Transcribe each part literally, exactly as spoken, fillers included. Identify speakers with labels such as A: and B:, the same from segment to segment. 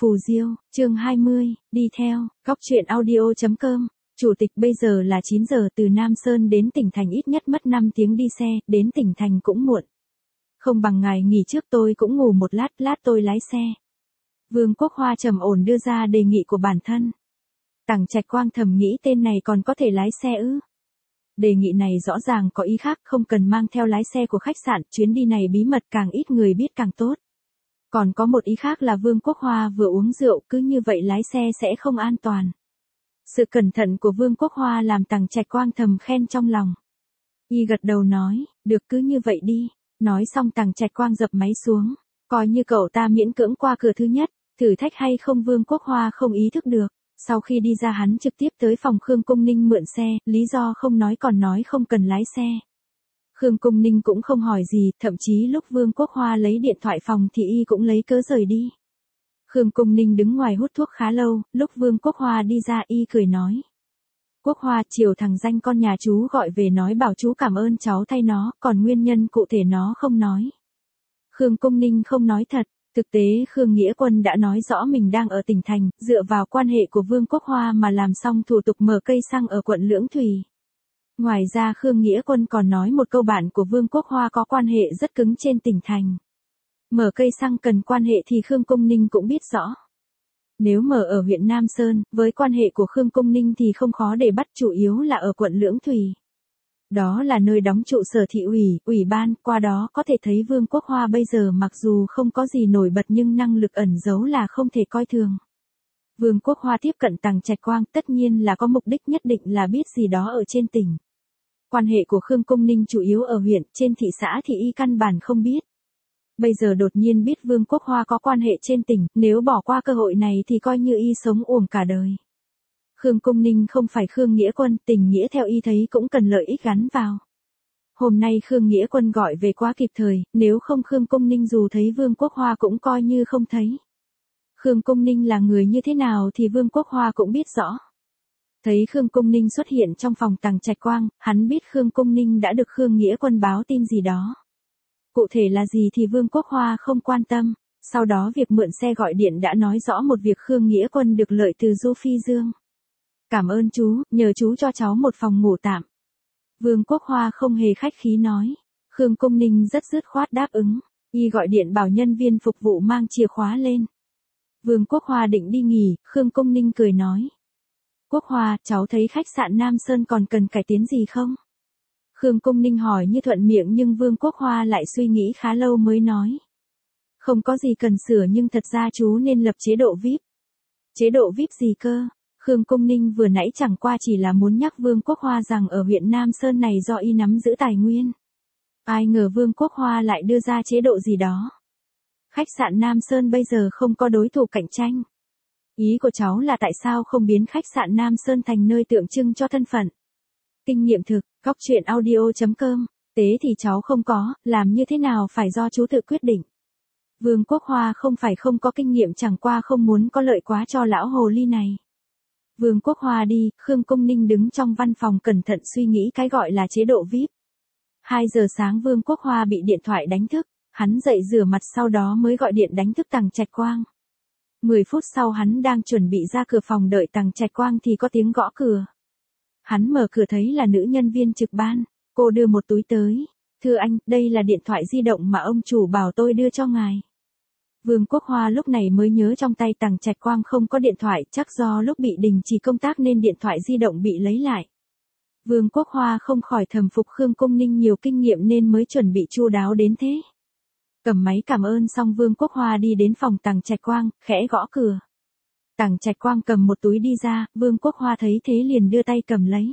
A: Phù Diêu, chương hai mươi, đi theo, góc truyện audio chấm com. Chủ tịch bây giờ là chín giờ, từ Nam Sơn đến tỉnh thành ít nhất mất năm tiếng đi xe, đến tỉnh thành cũng muộn. Không bằng ngày nghỉ trước tôi cũng ngủ một lát, lát tôi lái xe. Vương Quốc Hoa trầm ổn đưa ra đề nghị của bản thân. Tằng Trạch Quang thầm nghĩ tên này còn có thể lái xe ư? Đề nghị này rõ ràng có ý khác, không cần mang theo lái xe của khách sạn, chuyến đi này bí mật càng ít người biết càng tốt. Còn có một ý khác là Vương Quốc Hoa vừa uống rượu, cứ như vậy lái xe sẽ không an toàn. Sự cẩn thận của Vương Quốc Hoa làm Tằng Trạch Quang thầm khen trong lòng. Y gật đầu nói, được cứ như vậy đi. Nói xong Tằng Trạch Quang dập máy xuống. Coi như cậu ta miễn cưỡng qua cửa thứ nhất, thử thách hay không Vương Quốc Hoa không ý thức được. Sau khi đi ra hắn trực tiếp tới phòng Khương Cung Ninh mượn xe, lý do không nói còn nói không cần lái xe. Khương Cung Ninh cũng không hỏi gì, thậm chí lúc Vương Quốc Hoa lấy điện thoại phòng thì y cũng lấy cớ rời đi. Khương Cung Ninh đứng ngoài hút thuốc khá lâu, lúc Vương Quốc Hoa đi ra y cười nói. Quốc Hoa, chiều thằng danh con nhà chú gọi về nói bảo chú cảm ơn cháu thay nó, còn nguyên nhân cụ thể nó không nói. Khương Cung Ninh không nói thật, thực tế Khương Nghĩa Quân đã nói rõ mình đang ở tỉnh thành, dựa vào quan hệ của Vương Quốc Hoa mà làm xong thủ tục mở cây xăng ở quận Lưỡng Thủy. Ngoài ra Khương Nghĩa Quân còn nói một câu bạn của Vương Quốc Hoa có quan hệ rất cứng trên tỉnh thành. Mở cây xăng cần quan hệ thì Khương Cung Ninh cũng biết rõ. Nếu mở ở huyện Nam Sơn, với quan hệ của Khương Cung Ninh thì không khó để bắt, chủ yếu là ở quận Lưỡng Thủy. Đó là nơi đóng trụ sở thị ủy, ủy ban, qua đó có thể thấy Vương Quốc Hoa bây giờ mặc dù không có gì nổi bật nhưng năng lực ẩn giấu là không thể coi thường. Vương Quốc Hoa tiếp cận Tằng Trạch Quang tất nhiên là có mục đích nhất định là biết gì đó ở trên tỉnh. Quan hệ của Khương Cung Ninh chủ yếu ở huyện, trên thị xã thì y căn bản không biết. Bây giờ đột nhiên biết Vương Quốc Hoa có quan hệ trên tỉnh, nếu bỏ qua cơ hội này thì coi như y sống uổng cả đời. Khương Cung Ninh không phải Khương Nghĩa Quân, tình nghĩa theo y thấy cũng cần lợi ích gắn vào. Hôm nay Khương Nghĩa Quân gọi về quá kịp thời, nếu không Khương Cung Ninh dù thấy Vương Quốc Hoa cũng coi như không thấy. Khương Cung Ninh là người như thế nào thì Vương Quốc Hoa cũng biết rõ. Thấy Khương Cung Ninh xuất hiện trong phòng Tằng Trạch Quang, hắn biết Khương Cung Ninh đã được Khương Nghĩa Quân báo tin gì đó. Cụ thể là gì thì Vương Quốc Hoa không quan tâm, sau đó việc mượn xe gọi điện đã nói rõ một việc Khương Nghĩa Quân được lợi từ Du Phi Dương. Cảm ơn chú, nhờ chú cho cháu một phòng ngủ tạm. Vương Quốc Hoa không hề khách khí nói. Khương Cung Ninh rất dứt khoát đáp ứng, y gọi điện bảo nhân viên phục vụ mang chìa khóa lên. Vương Quốc Hoa định đi nghỉ, Khương Cung Ninh cười nói. Quốc Hoa, cháu thấy khách sạn Nam Sơn còn cần cải tiến gì không? Khương Cung Ninh hỏi như thuận miệng nhưng Vương Quốc Hoa lại suy nghĩ khá lâu mới nói. Không có gì cần sửa nhưng thật ra chú nên lập chế độ vi ai pi. Chế độ vi ai pi gì cơ? Khương Cung Ninh vừa nãy chẳng qua chỉ là muốn nhắc Vương Quốc Hoa rằng ở huyện Nam Sơn này do y nắm giữ tài nguyên. Ai ngờ Vương Quốc Hoa lại đưa ra chế độ gì đó. Khách sạn Nam Sơn bây giờ không có đối thủ cạnh tranh. Ý của cháu là tại sao không biến khách sạn Nam Sơn thành nơi tượng trưng cho thân phận. Kinh nghiệm thực, góc truyện audio chấm com, tế thì cháu không có, làm như thế nào phải do chú tự quyết định. Vương Quốc Hoa không phải không có kinh nghiệm, chẳng qua không muốn có lợi quá cho lão hồ ly này. Vương Quốc Hoa đi, Khương Cung Ninh đứng trong văn phòng cẩn thận suy nghĩ cái gọi là chế độ vi ai pi. hai giờ sáng Vương Quốc Hoa bị điện thoại đánh thức, hắn dậy rửa mặt sau đó mới gọi điện đánh thức Tằng Trạch Quang. mười phút sau hắn đang chuẩn bị ra cửa phòng đợi Tằng Trạch Quang thì có tiếng gõ cửa. Hắn mở cửa thấy là nữ nhân viên trực ban, cô đưa một túi tới. Thưa anh, đây là điện thoại di động mà ông chủ bảo tôi đưa cho ngài. Vương Quốc Hoa lúc này mới nhớ trong tay Tằng Trạch Quang không có điện thoại, chắc do lúc bị đình chỉ công tác nên điện thoại di động bị lấy lại. Vương Quốc Hoa không khỏi thầm phục Khương Cung Ninh nhiều kinh nghiệm nên mới chuẩn bị chu đáo đến thế. Cầm máy cảm ơn xong Vương Quốc Hoa đi đến phòng Tằng Trạch Quang, khẽ gõ cửa. Tằng Trạch Quang cầm một túi đi ra, Vương Quốc Hoa thấy thế liền đưa tay cầm lấy.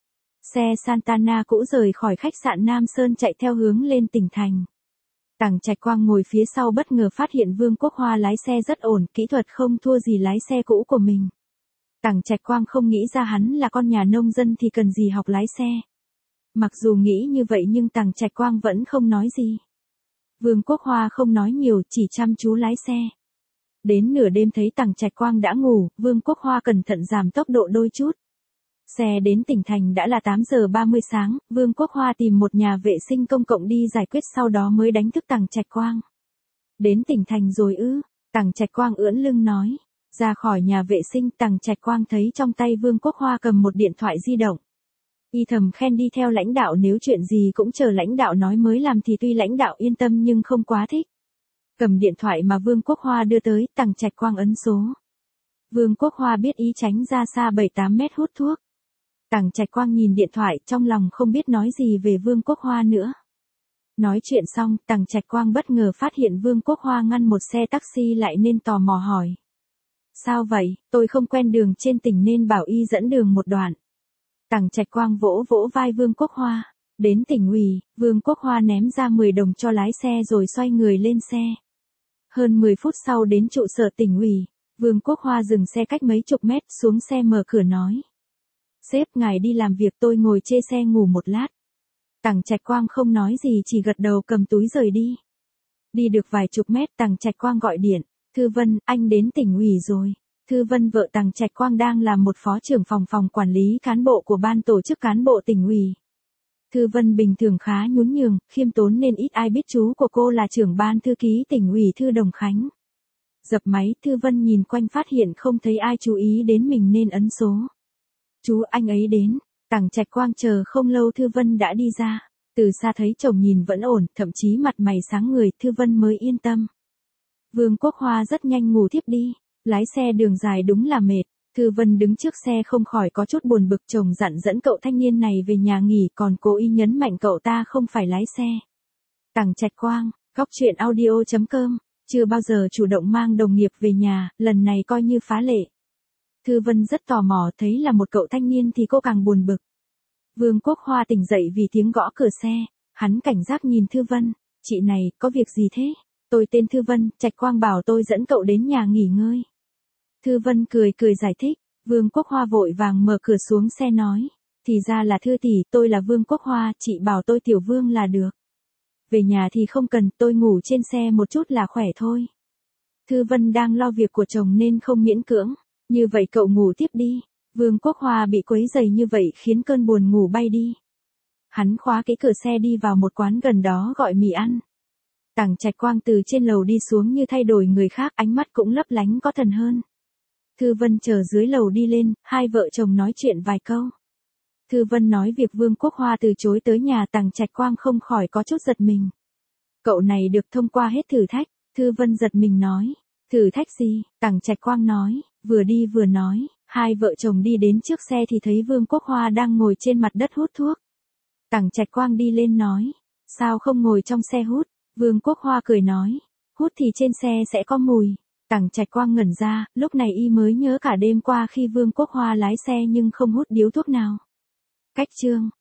A: Xe Santana cũ rời khỏi khách sạn Nam Sơn chạy theo hướng lên tỉnh thành. Tằng Trạch Quang ngồi phía sau bất ngờ phát hiện Vương Quốc Hoa lái xe rất ổn, kỹ thuật không thua gì lái xe cũ của mình. Tằng Trạch Quang không nghĩ ra hắn là con nhà nông dân thì cần gì học lái xe. Mặc dù nghĩ như vậy nhưng Tằng Trạch Quang vẫn không nói gì. Vương Quốc Hoa không nói nhiều, chỉ chăm chú lái xe. Đến nửa đêm thấy Tằng Trạch Quang đã ngủ, Vương Quốc Hoa cẩn thận giảm tốc độ đôi chút. Xe đến tỉnh thành đã là tám giờ ba mươi sáng, Vương Quốc Hoa tìm một nhà vệ sinh công cộng đi giải quyết sau đó mới đánh thức Tằng Trạch Quang. Đến tỉnh thành rồi ư? Tằng Trạch Quang ưỡn lưng nói, Ra khỏi nhà vệ sinh, Tằng Trạch Quang thấy trong tay Vương Quốc Hoa cầm một điện thoại di động. Y thầm khen đi theo lãnh đạo, nếu chuyện gì cũng chờ lãnh đạo nói mới làm thì tuy lãnh đạo yên tâm nhưng không quá thích. Cầm điện thoại mà Vương Quốc Hoa đưa tới, Tằng Trạch Quang ấn số. Vương Quốc Hoa biết ý, tránh ra xa bảy tám mét hút thuốc. Tằng Trạch Quang nhìn điện thoại, trong lòng không biết nói gì về Vương Quốc Hoa nữa. Nói chuyện xong, Tằng Trạch Quang bất ngờ phát hiện Vương Quốc Hoa ngăn một xe taxi lại nên tò mò hỏi. Sao vậy, tôi không quen đường trên tỉnh nên bảo y dẫn đường một đoạn. Tằng Trạch Quang vỗ vỗ vai Vương Quốc Hoa. Đến tỉnh ủy, Vương Quốc Hoa ném ra mười đồng cho lái xe rồi xoay người lên xe. Hơn mười phút sau đến trụ sở tỉnh ủy, Vương Quốc Hoa dừng xe cách mấy chục mét, xuống xe mở cửa nói. Sếp, ngài đi làm việc, tôi ngồi chê xe ngủ một lát. Tằng Trạch Quang không nói gì, chỉ gật đầu cầm túi rời đi. Đi được vài chục mét, Tằng Trạch Quang gọi điện. Thư Vân, anh đến tỉnh ủy rồi. Thư Vân vợ Tằng Trạch Quang đang làm một phó trưởng phòng phòng quản lý cán bộ của ban tổ chức cán bộ tỉnh ủy. Thư Vân bình thường khá nhún nhường, khiêm tốn nên ít ai biết chú của cô là trưởng ban thư ký tỉnh ủy Thư Đồng Khánh. Dập máy, Thư Vân nhìn quanh phát hiện không thấy ai chú ý đến mình nên ấn số. Chú, anh ấy đến. Tằng Trạch Quang chờ không lâu, Thư Vân đã đi ra. Từ xa thấy chồng nhìn vẫn ổn, thậm chí mặt mày sáng người, Thư Vân mới yên tâm. Vương Quốc Hoa rất nhanh ngủ thiếp đi. Lái xe đường dài đúng là mệt. Thư Vân đứng trước xe không khỏi có chút buồn bực, chồng dặn dẫn cậu thanh niên này về nhà nghỉ còn cố ý nhấn mạnh cậu ta không phải lái xe. Tằng Trạch Quang, góc truyện audio chấm com, chưa bao giờ chủ động mang đồng nghiệp về nhà, lần này coi như phá lệ. Thư Vân rất tò mò, thấy là một cậu thanh niên thì cô càng buồn bực. Vương Quốc Hoa tỉnh dậy vì tiếng gõ cửa xe, hắn cảnh giác nhìn Thư Vân, chị này, có việc gì thế? Tôi tên Thư Vân, Trạch Quang bảo tôi dẫn cậu đến nhà nghỉ ngơi. Thư Vân cười cười giải thích, Vương Quốc Hoa vội vàng mở cửa xuống xe nói, thì ra là Thư tỷ, tôi là Vương Quốc Hoa, chị bảo tôi Tiểu Vương là được. Về nhà thì không cần, tôi ngủ trên xe một chút là khỏe thôi. Thư Vân đang lo việc của chồng nên không miễn cưỡng, như vậy cậu ngủ tiếp đi. Vương Quốc Hoa bị quấy rầy như vậy khiến cơn buồn ngủ bay đi. Hắn khóa cái cửa xe đi vào một quán gần đó gọi mì ăn. Tằng Trạch Quang từ trên lầu đi xuống như thay đổi người khác, ánh mắt cũng lấp lánh có thần hơn. Thư Vân chờ dưới lầu đi lên, hai vợ chồng nói chuyện vài câu. Thư Vân nói việc Vương Quốc Hoa từ chối tới nhà, Tằng Trạch Quang không khỏi có chút giật mình. Cậu này được thông qua hết thử thách, Thư Vân giật mình nói. Thử thách gì? Tằng Trạch Quang nói, vừa đi vừa nói, hai vợ chồng đi đến trước xe thì thấy Vương Quốc Hoa đang ngồi trên mặt đất hút thuốc. Tằng Trạch Quang đi lên nói, sao không ngồi trong xe hút? Vương Quốc Hoa cười nói, hút thì trên xe sẽ có mùi. Tằng Trạch Quang ngẩn ra, lúc này y mới nhớ cả đêm qua khi Vương Quốc Hoa lái xe nhưng không hút điếu thuốc nào. Cách chương